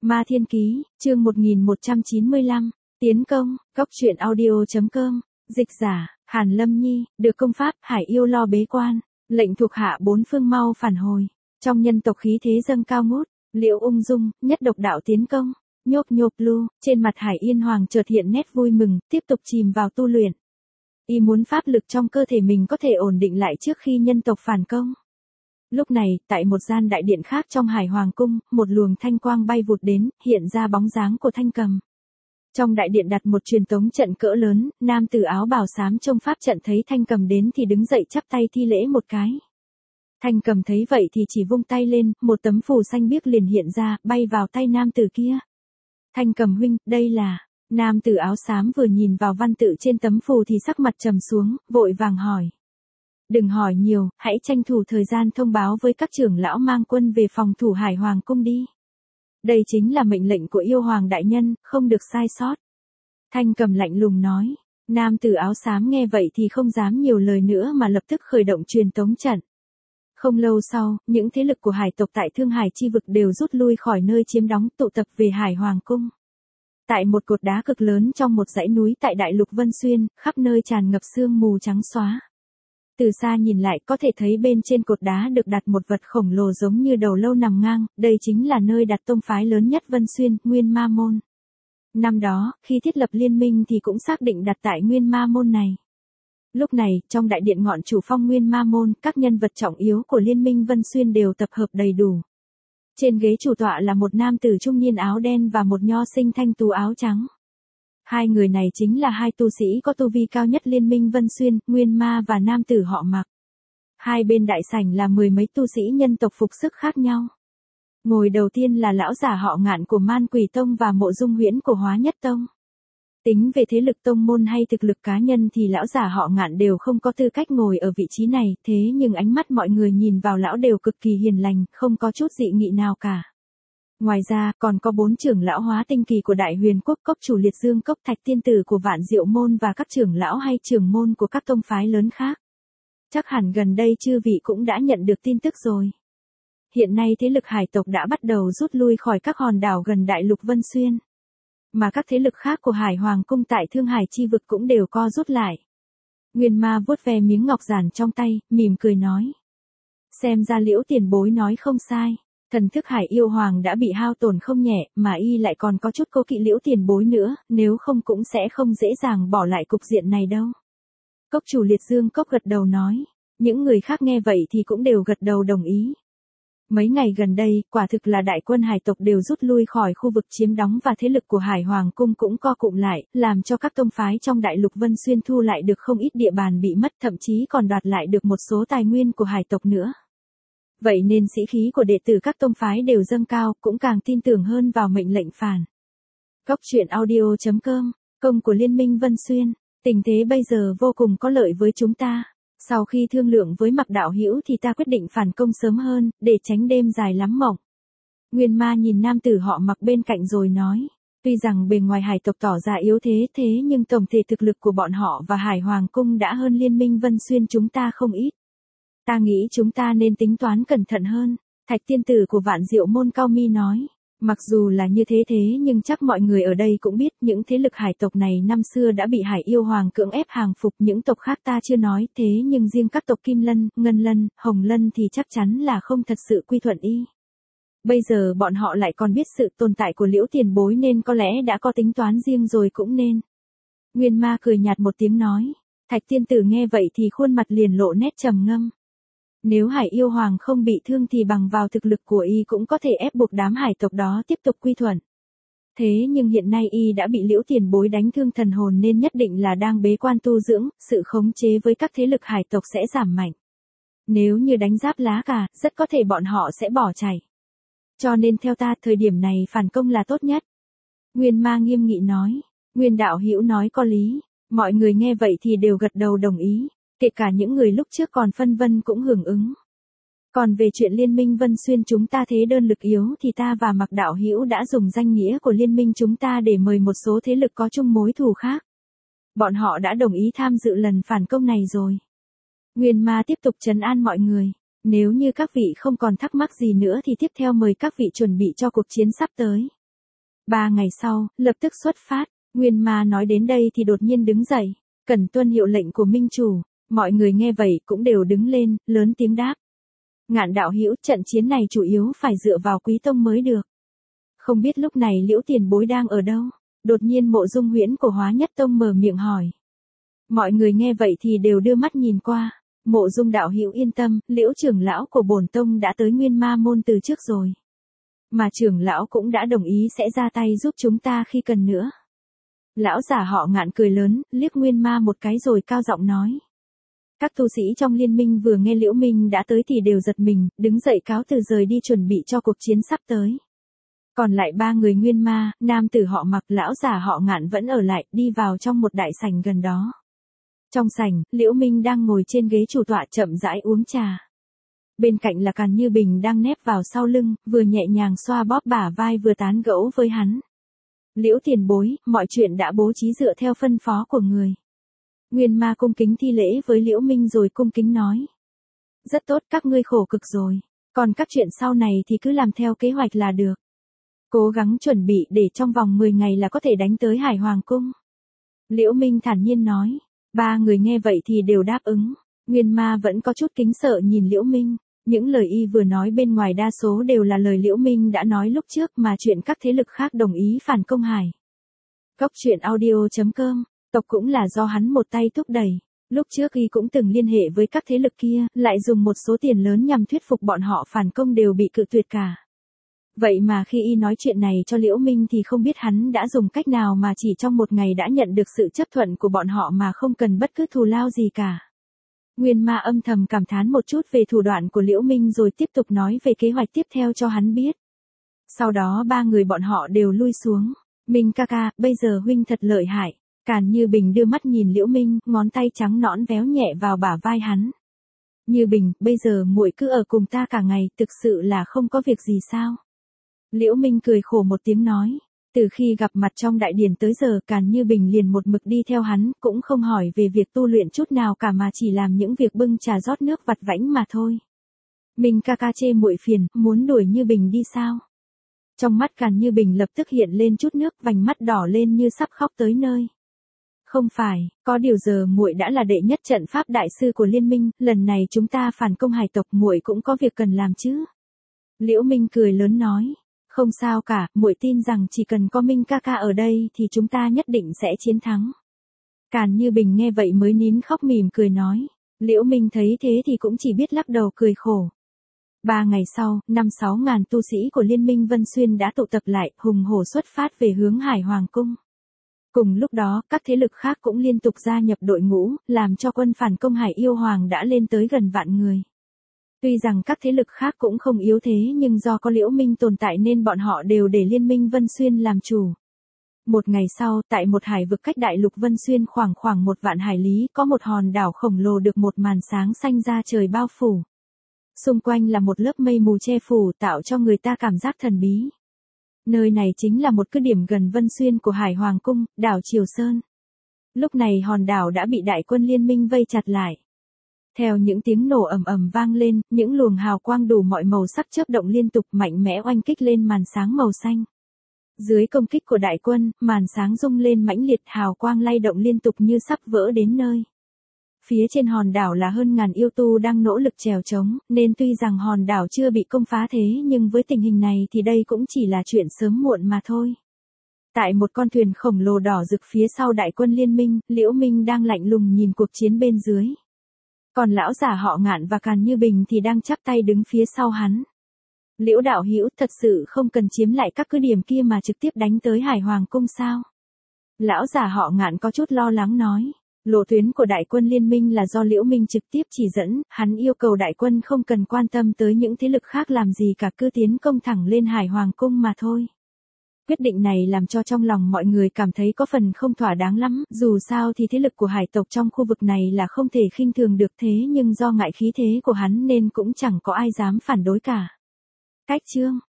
Ma Thiên Ký, chương 1195, Tiến công, Cốc truyện audio.com, dịch giả, Hàn Lâm Nhi, được công pháp, Hải yêu lo bế quan, lệnh thuộc hạ bốn phương mau phản hồi, trong nhân tộc khí thế dâng cao ngút, Liễu ung dung, nhất độc đạo tiến công, nhộp lu, trên mặt Hải Yên Hoàng chợt hiện nét vui mừng, tiếp tục chìm vào tu luyện. Y muốn pháp lực trong cơ thể mình có thể ổn định lại trước khi nhân tộc phản công. Lúc này, tại một gian đại điện khác trong Hải Hoàng cung, một luồng thanh quang bay vụt đến, hiện ra bóng dáng của Thanh Cầm. Trong đại điện đặt một truyền tống trận cỡ lớn, nam tử áo bào xám trông pháp trận thấy Thanh Cầm đến thì đứng dậy chắp tay thi lễ một cái. Thanh Cầm thấy vậy thì chỉ vung tay lên, một tấm phù xanh biếc liền hiện ra, bay vào tay nam tử kia. Thanh Cầm huynh, đây là... Nam tử áo xám vừa nhìn vào văn tự trên tấm phù thì sắc mặt trầm xuống, vội vàng hỏi. Đừng hỏi nhiều, hãy tranh thủ thời gian thông báo với các trưởng lão mang quân về phòng thủ Hải Hoàng cung đi. Đây chính là mệnh lệnh của yêu hoàng đại nhân, không được sai sót. Thanh Cầm lạnh lùng nói. Nam tử áo xám nghe vậy thì không dám nhiều lời nữa mà lập tức khởi động truyền tống trận. Không lâu sau, những thế lực của hải tộc tại Thương Hải chi vực đều rút lui khỏi nơi chiếm đóng, tụ tập về Hải Hoàng cung. Tại một cột đá cực lớn trong một dãy núi tại Đại Lục Vân Xuyên, khắp nơi tràn ngập sương mù trắng xóa. Từ xa nhìn lại có thể thấy bên trên cột đá được đặt một vật khổng lồ giống như đầu lâu nằm ngang, đây chính là nơi đặt tông phái lớn nhất Vân Xuyên, Nguyên Ma Môn. Năm đó, khi thiết lập liên minh thì cũng xác định đặt tại Nguyên Ma Môn này. Lúc này, trong đại điện ngọn chủ phong Nguyên Ma Môn, các nhân vật trọng yếu của liên minh Vân Xuyên đều tập hợp đầy đủ. Trên ghế chủ tọa là một nam tử trung niên áo đen và một nho sinh thanh tú áo trắng. Hai người này chính là hai tu sĩ có tu vi cao nhất liên minh Vân Xuyên, Nguyên Ma và nam tử họ Mạc. Hai bên đại sảnh là mười mấy tu sĩ nhân tộc phục sức khác nhau. Ngồi đầu tiên là lão giả họ Ngạn của Man Quỷ Tông và Mộ Dung Huyễn của Hóa Nhất Tông. Tính về thế lực tông môn hay thực lực cá nhân thì lão giả họ Ngạn đều không có tư cách ngồi ở vị trí này, thế nhưng ánh mắt mọi người nhìn vào lão đều cực kỳ hiền lành, không có chút dị nghị nào cả. Ngoài ra, còn có 4 trưởng lão hóa tinh kỳ của Đại Huyền Quốc, Cốc chủ Liệt Dương Cốc, Thạch tiên tử của Vạn Diệu môn và các trưởng lão hay trưởng môn của các tông phái lớn khác. Chắc hẳn gần đây chư vị cũng đã nhận được tin tức rồi. Hiện nay thế lực hải tộc đã bắt đầu rút lui khỏi các hòn đảo gần Đại Lục Vân Xuyên. Mà các thế lực khác của Hải Hoàng cung tại Thương Hải chi vực cũng đều co rút lại. Nguyên Ma vuốt ve miếng ngọc giản trong tay, mỉm cười nói. Xem ra Liễu tiền bối nói không sai. Thần thức Hải yêu hoàng đã bị hao tổn không nhẹ, mà y lại còn có chút cố kỵ Liễu tiền bối nữa, nếu không cũng sẽ không dễ dàng bỏ lại cục diện này đâu. Cốc chủ Liệt Dương Cốc gật đầu nói. Những người khác nghe vậy thì cũng đều gật đầu đồng ý. Mấy ngày gần đây, quả thực là đại quân hải tộc đều rút lui khỏi khu vực chiếm đóng và thế lực của Hải Hoàng cung cũng co cụm lại, làm cho các tông phái trong Đại Lục Vân Xuyên thu lại được không ít địa bàn bị mất, thậm chí còn đoạt lại được một số tài nguyên của hải tộc nữa. Vậy nên sĩ khí của đệ tử các tông phái đều dâng cao, cũng càng tin tưởng hơn vào mệnh lệnh phản. Cốc truyện audio.com, công của Liên minh Vân Xuyên, tình thế bây giờ vô cùng có lợi với chúng ta. Sau khi thương lượng với Mạc đạo hữu thì ta quyết định phản công sớm hơn, để tránh đêm dài lắm mộng. Nguyên Ma nhìn nam tử họ Mạc bên cạnh rồi nói, tuy rằng bề ngoài hải tộc tỏ ra yếu thế nhưng tổng thể thực lực của bọn họ và Hải Hoàng cung đã hơn Liên minh Vân Xuyên chúng ta không ít. Ta nghĩ chúng ta nên tính toán cẩn thận hơn, Thạch tiên tử của Vạn Diệu môn Cao Mi nói. Mặc dù là như thế nhưng chắc mọi người ở đây cũng biết những thế lực hải tộc này năm xưa đã bị Hải yêu hoàng cưỡng ép hàng phục, những tộc khác ta chưa nói, thế nhưng riêng các tộc Kim Lân, Ngân Lân, Hồng Lân thì chắc chắn là không thật sự quy thuận y. Bây giờ bọn họ lại còn biết sự tồn tại của Liễu tiền bối nên có lẽ đã có tính toán riêng rồi cũng nên. Nguyên Ma cười nhạt một tiếng nói. Thạch tiên tử nghe vậy thì khuôn mặt liền lộ nét trầm ngâm. Nếu Hải yêu hoàng không bị thương thì bằng vào thực lực của y cũng có thể ép buộc đám hải tộc đó tiếp tục quy thuận. Thế nhưng hiện nay y đã bị Liễu tiền bối đánh thương thần hồn nên nhất định là đang bế quan tu dưỡng, sự khống chế với các thế lực hải tộc sẽ giảm mạnh. Nếu như đánh giáp lá cà, rất có thể bọn họ sẽ bỏ chạy. Cho nên theo ta, thời điểm này phản công là tốt nhất. Nguyên Ma nghiêm nghị nói. Nguyên đạo hữu nói có lý. Mọi người nghe vậy thì đều gật đầu đồng ý. Kể cả những người lúc trước còn phân vân cũng hưởng ứng. Còn về chuyện Liên minh Vân Xuyên chúng ta thế đơn lực yếu thì ta và Mạc đạo hữu đã dùng danh nghĩa của liên minh chúng ta để mời một số thế lực có chung mối thù khác. Bọn họ đã đồng ý tham dự lần phản công này rồi. Nguyên Ma tiếp tục trấn an mọi người. Nếu như các vị không còn thắc mắc gì nữa thì tiếp theo mời các vị chuẩn bị cho cuộc chiến sắp tới. 3 ngày sau, lập tức xuất phát. Nguyên Ma nói đến đây thì đột nhiên đứng dậy, cần tuân hiệu lệnh của minh chủ. Mọi người nghe vậy cũng đều đứng lên, lớn tiếng đáp. Ngạn đạo hữu, trận chiến này chủ yếu phải dựa vào Quý Tông mới được. Không biết lúc này Liễu tiền bối đang ở đâu? Đột nhiên Mộ Dung Huyễn của Hóa Nhất Tông mở miệng hỏi. Mọi người nghe vậy thì đều đưa mắt nhìn qua. Mộ Dung đạo hữu yên tâm, Liễu trưởng lão của bổn tông đã tới Nguyên Ma môn từ trước rồi. Mà trưởng lão cũng đã đồng ý sẽ ra tay giúp chúng ta khi cần nữa. Lão giả họ Ngạn cười lớn, liếc Nguyên Ma một cái rồi cao giọng nói. Các tu sĩ trong liên minh vừa nghe Liễu Minh đã tới thì đều giật mình, đứng dậy cáo từ rời đi chuẩn bị cho cuộc chiến sắp tới. Còn lại 3 người Nguyên Ma, nam tử họ Mặc, lão giả họ Ngạn vẫn ở lại, đi vào trong một đại sảnh gần đó. Trong sảnh, Liễu Minh đang ngồi trên ghế chủ tọa chậm rãi uống trà. Bên cạnh là Càn Như Bình đang nép vào sau lưng, vừa nhẹ nhàng xoa bóp bả vai vừa tán gẫu với hắn. Liễu tiền bối, mọi chuyện đã bố trí dựa theo phân phó của người. Nguyên Ma cung kính thi lễ với Liễu Minh rồi cung kính nói. Rất tốt, các ngươi khổ cực rồi. Còn các chuyện sau này thì cứ làm theo kế hoạch là được. Cố gắng chuẩn bị để trong vòng 10 ngày là có thể đánh tới Hải Hoàng cung. Liễu Minh thản nhiên nói. 3 người nghe vậy thì đều đáp ứng. Nguyên Ma vẫn có chút kính sợ nhìn Liễu Minh. Những lời y vừa nói bên ngoài đa số đều là lời Liễu Minh đã nói lúc trước mà chuyện các thế lực khác đồng ý phản công Hải. Góc truyện audio.com, tộc cũng là do hắn một tay thúc đẩy. Lúc trước y cũng từng liên hệ với các thế lực kia, lại dùng một số tiền lớn nhằm thuyết phục bọn họ phản công đều bị cự tuyệt cả. Vậy mà khi y nói chuyện này cho Liễu Minh thì không biết hắn đã dùng cách nào mà chỉ trong một ngày đã nhận được sự chấp thuận của bọn họ mà không cần bất cứ thù lao gì cả. Nguyên Ma âm thầm cảm thán một chút về thủ đoạn của Liễu Minh rồi tiếp tục nói về kế hoạch tiếp theo cho hắn biết. Sau đó 3 người bọn họ đều lui xuống. Minh ca ca, bây giờ huynh thật lợi hại. Càn Như Bình đưa mắt nhìn Liễu Minh, ngón tay trắng nõn véo nhẹ vào bả vai hắn. Như Bình, bây giờ muội cứ ở cùng ta cả ngày, thực sự là không có việc gì sao? Liễu Minh cười khổ một tiếng nói. Từ khi gặp mặt trong đại điển tới giờ, Càn Như Bình liền một mực đi theo hắn, cũng không hỏi về việc tu luyện chút nào cả mà chỉ làm những việc bưng trà rót nước vặt vãnh mà thôi. Minh ca ca chê muội phiền, muốn đuổi Như Bình đi sao? Trong mắt Càn Như Bình lập tức hiện lên chút nước, vành mắt đỏ lên như sắp khóc tới nơi. Không phải, có điều giờ muội đã là đệ nhất trận pháp đại sư của liên minh, lần này chúng ta phản công Hải tộc, muội cũng có việc cần làm chứ. Liễu Minh cười lớn nói. Không sao cả, muội tin rằng chỉ cần có Minh ca ca ở đây thì chúng ta nhất định sẽ chiến thắng. Càn Như Bình nghe vậy mới nín khóc mỉm cười nói. Liễu Minh thấy thế thì cũng chỉ biết lắc đầu cười khổ. 3 ngày sau, 5-6 ngàn tu sĩ của Liên minh Vân Xuyên đã tụ tập lại, hùng hổ xuất phát về hướng Hải Hoàng cung. Cùng lúc đó, các thế lực khác cũng liên tục gia nhập đội ngũ, làm cho quân phản công Hải Yêu Hoàng đã lên tới gần vạn người. Tuy rằng các thế lực khác cũng không yếu thế nhưng do có Liễu Minh tồn tại nên bọn họ đều để Liên minh Vân Xuyên làm chủ. Một ngày sau, tại một hải vực cách đại lục Vân Xuyên khoảng 1 vạn hải lý, có một hòn đảo khổng lồ được một màn sáng xanh ra trời bao phủ. Xung quanh là một lớp mây mù che phủ tạo cho người ta cảm giác thần bí. Nơi này chính là một cứ điểm gần Vân Xuyên của Hải Hoàng cung, đảo Triều Sơn. Lúc này hòn đảo đã bị đại quân liên minh vây chặt lại. Theo những tiếng nổ ầm ầm vang lên, những luồng hào quang đủ mọi màu sắc chớp động liên tục mạnh mẽ oanh kích lên màn sáng màu xanh. Dưới công kích của đại quân, màn sáng rung lên mãnh liệt, hào quang lay động liên tục như sắp vỡ đến nơi. Phía trên hòn đảo là hơn ngàn yêu tu đang nỗ lực trèo trống, nên tuy rằng hòn đảo chưa bị công phá thế nhưng với tình hình này thì đây cũng chỉ là chuyện sớm muộn mà thôi. Tại một con thuyền khổng lồ đỏ rực phía sau đại quân liên minh, Liễu Minh đang lạnh lùng nhìn cuộc chiến bên dưới. Còn lão giả họ Ngạn và Càn Như Bình thì đang chắp tay đứng phía sau hắn. Liễu đạo hữu, thật sự không cần chiếm lại các cứ điểm kia mà trực tiếp đánh tới Hải Hoàng cung sao? Lão giả họ Ngạn có chút lo lắng nói. Lộ tuyến của đại quân liên minh là do Liễu Minh trực tiếp chỉ dẫn, hắn yêu cầu đại quân không cần quan tâm tới những thế lực khác làm gì cả, cứ tiến công thẳng lên Hải Hoàng cung mà thôi. Quyết định này làm cho trong lòng mọi người cảm thấy có phần không thỏa đáng lắm, dù sao thì thế lực của hải tộc trong khu vực này là không thể khinh thường được, thế nhưng do ngại khí thế của hắn nên cũng chẳng có ai dám phản đối cả. Cách chương